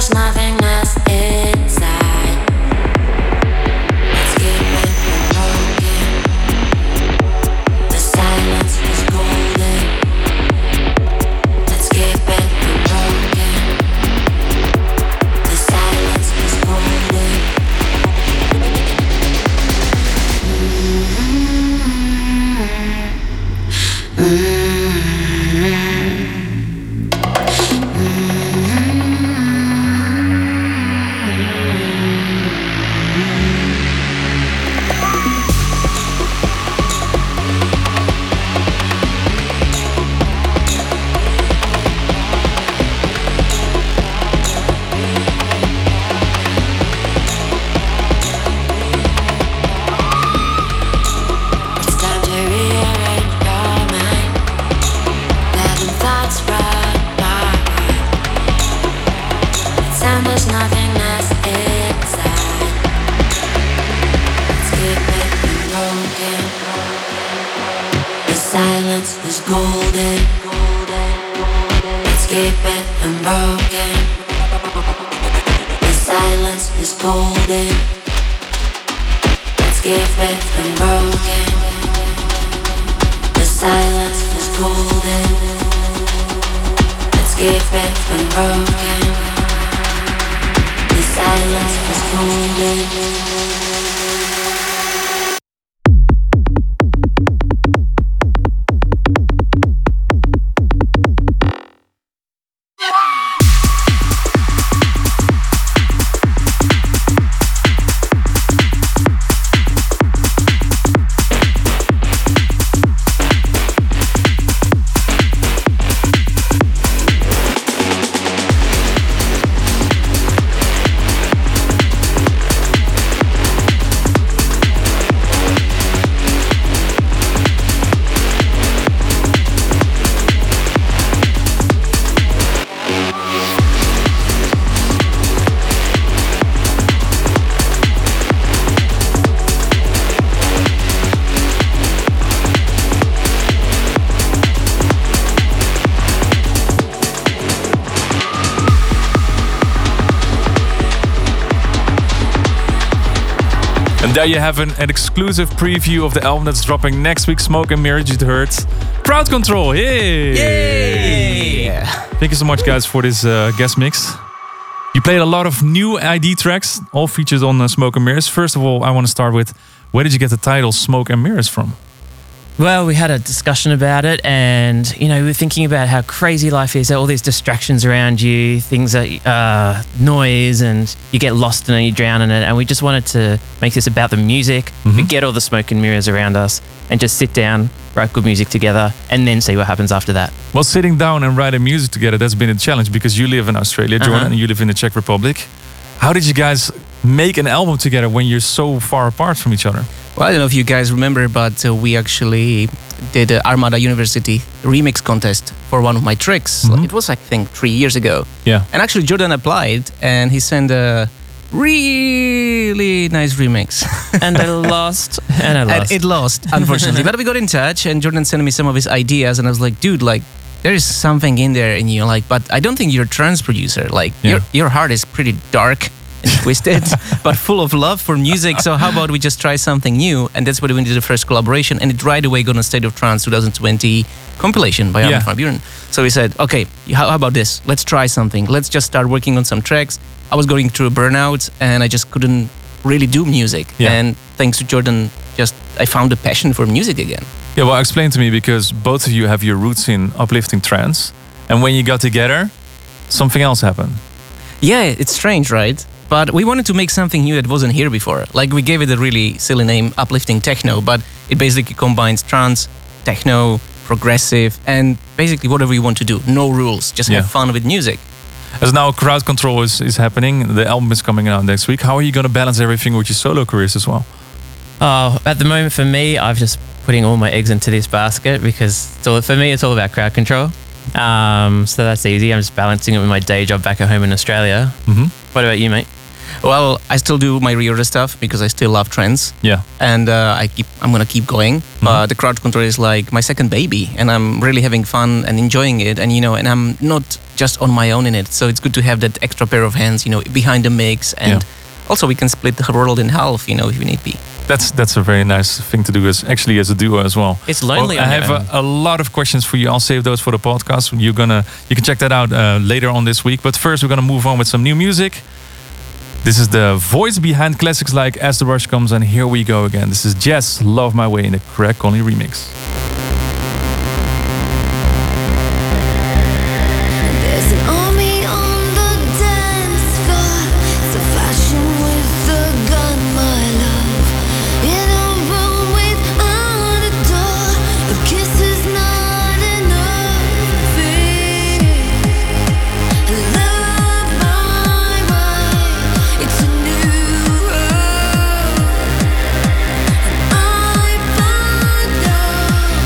there's nothingness inside. Let's keep it broken. The silence is golden. Let's keep it broken. The silence is golden. Mm-hmm. Mm-hmm. There you have an, an exclusive preview of the album that's dropping next week, Smoke and Mirrors. You heard Crowd Control. Yay! Yay! Thank you so much, guys, for this uh, guest mix. You played a lot of new I D tracks, all featured on uh, Smoke and Mirrors. First of all, I want to start with, where did you get the title Smoke and Mirrors from? Well, we had a discussion about it, and you know, we were thinking about how crazy life is. All these distractions around you, things that uh, noise, and you get lost in it, you drown in it. And we just wanted to make this about the music, Mhm. forget all the smoke and mirrors around us, and just sit down, write good music together, and then see what happens after that. Well, sitting down and writing music together, that's been a challenge because you live in Australia, Jordan, Uh-huh. and you live in the Czech Republic. How did you guys make an album together when you're so far apart from each other? Well, I don't know if you guys remember, but uh, we actually did an Armada University remix contest for one of my tracks. Mhm. It was, I think, three years ago. Yeah. And actually, Jordan applied, and he sent a really nice remix. And I lost. And I lost. And it lost, unfortunately. But we got in touch, and Jordan sent me some of his ideas, and I was like, dude, like, there is something in there, and you're like, but I don't think you're a trance producer. Like, Yeah. your your heart is pretty dark and twisted, but full of love for music. So how about we just try something new? And that's what we did the first collaboration, and it right away got on State of Trance twenty twenty compilation by Armin Yeah. van Buuren. So we said, okay, how, how about this? Let's try something. Let's just start working on some tracks. I was going through a burnout, and I just couldn't really do music. Yeah. And thanks to Jordan, just I found a passion for music again. Yeah, well, explain to me, because both of you have your roots in uplifting trance, and when you got together, something else happened. Yeah, it's strange, right? But we wanted to make something new that wasn't here before. Like, we gave it a really silly name, Uplifting Techno, but it basically combines trance, techno, progressive, and basically whatever you want to do. No rules, just Yeah. have fun with music. As now Crowd Control is, is happening, the album is coming out next week. How are you going to balance everything with your solo careers as well? Oh, at the moment for me, I've just putting all my eggs into this basket because it's all, for me, it's all about Crowd Control. Um, so that's easy. I'm just balancing it with my day job back at home in Australia. Mm-hmm. What about you, mate? Well, I still do my reorder stuff because I still love trance. Yeah. And uh, I keep, I'm gonna keep going. Mm-hmm. But the crowd control is like my second baby, and I'm really having fun and enjoying it. And you know, and I'm not just on my own in it, so it's good to have that extra pair of hands, you know, behind the mix, and Yeah. also we can split the world in half, you know, if we need be. That's that's a very nice thing to do, as actually as a duo as well. It's lonely Well, I on have your a, a lot of questions for you. I'll save those for the podcast. You're gonna you can check that out uh, later on this week. But first, we're gonna move on with some new music. This is the voice behind classics like As the Rush Comes, and here we go again. This is Jess, Love My Way in the Craig Conley remix. There's an army on the dance floor. It's a fashion with the gun, my love. In a room without a door. A kiss is not enough. Love my way. It's a new road. And I found out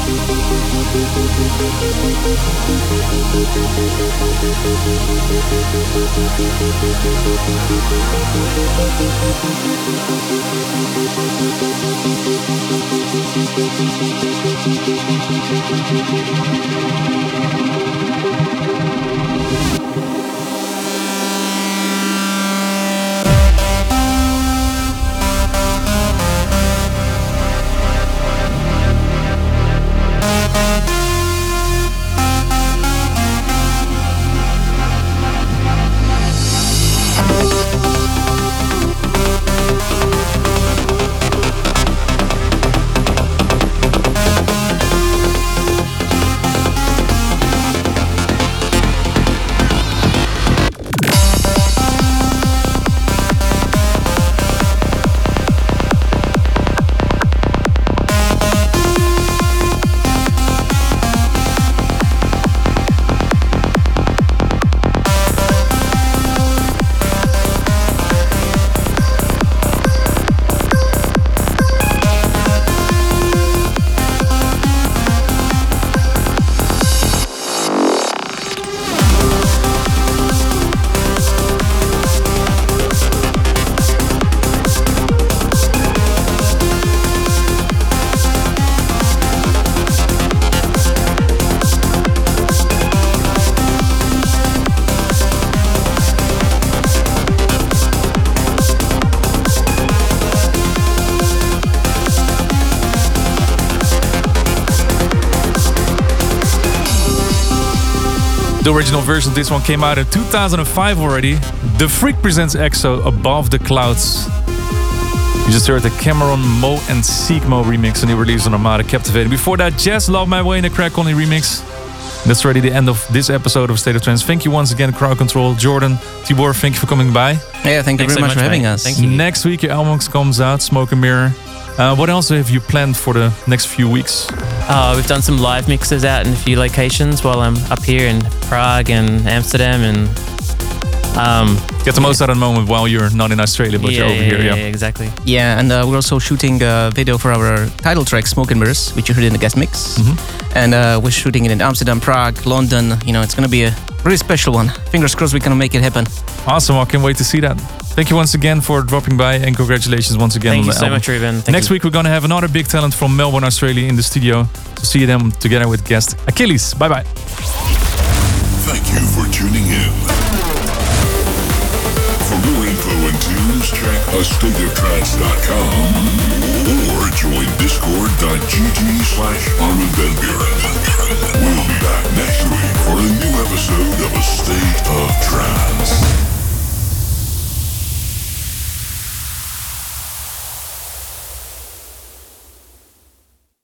The original version of this one came out in two thousand five already. The Freak presents EXO Above the Clouds. You just heard the Cameron, Mo and Sigmo remix, a new release on Armada Captivating. Before that, Jazz Love My Way in a Crack Only remix. That's already the end of this episode of State of Trance. Thank you once again, Crowd Control, Jordan, Tibor, thank you for coming by. Yeah, thank you Thanks very so much much, for having mate. us. Thank you. Next week, your album comes out, Smoke and Mirror. Uh, what else have you planned for the next few weeks? Uh, we've done some live mixes out in a few locations while I'm up here in Prague and Amsterdam, and um, get the most out of the moment while you're not in Australia, but yeah, you're over yeah, here. Yeah, Yeah, exactly. Yeah, and uh, we're also shooting a video for our title track, Smoke and Mirrors, which you heard in the guest mix. Mm-hmm. And uh, we're shooting it in Amsterdam, Prague, London. You know, it's going to be a really special one. Fingers crossed we can make it happen. Awesome, I can't wait to see that. Thank you once again for dropping by, and congratulations once again Thank on you the so album. much, Ruben. Thank Next you. week we're going to have another big talent from Melbourne, Australia in the studio. So see them together with guest Achilles. Bye bye. Thank you for tuning in. For more info and tunes, check a state of trance dot com or join discord.gg slash Armin Van Buren. We'll be back next week for a new episode of A State of Trance.